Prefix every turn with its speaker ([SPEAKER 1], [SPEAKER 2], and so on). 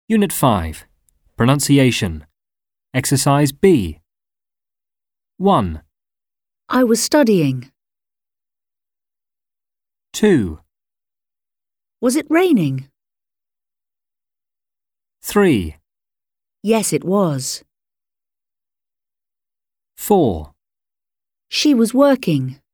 [SPEAKER 1] Unit 5. Pronunciation. Exercise B. 1,
[SPEAKER 2] I was studying.
[SPEAKER 1] 2,
[SPEAKER 2] Was it raining?
[SPEAKER 1] 3,
[SPEAKER 2] Yes, it was.
[SPEAKER 1] 4,
[SPEAKER 2] She was working.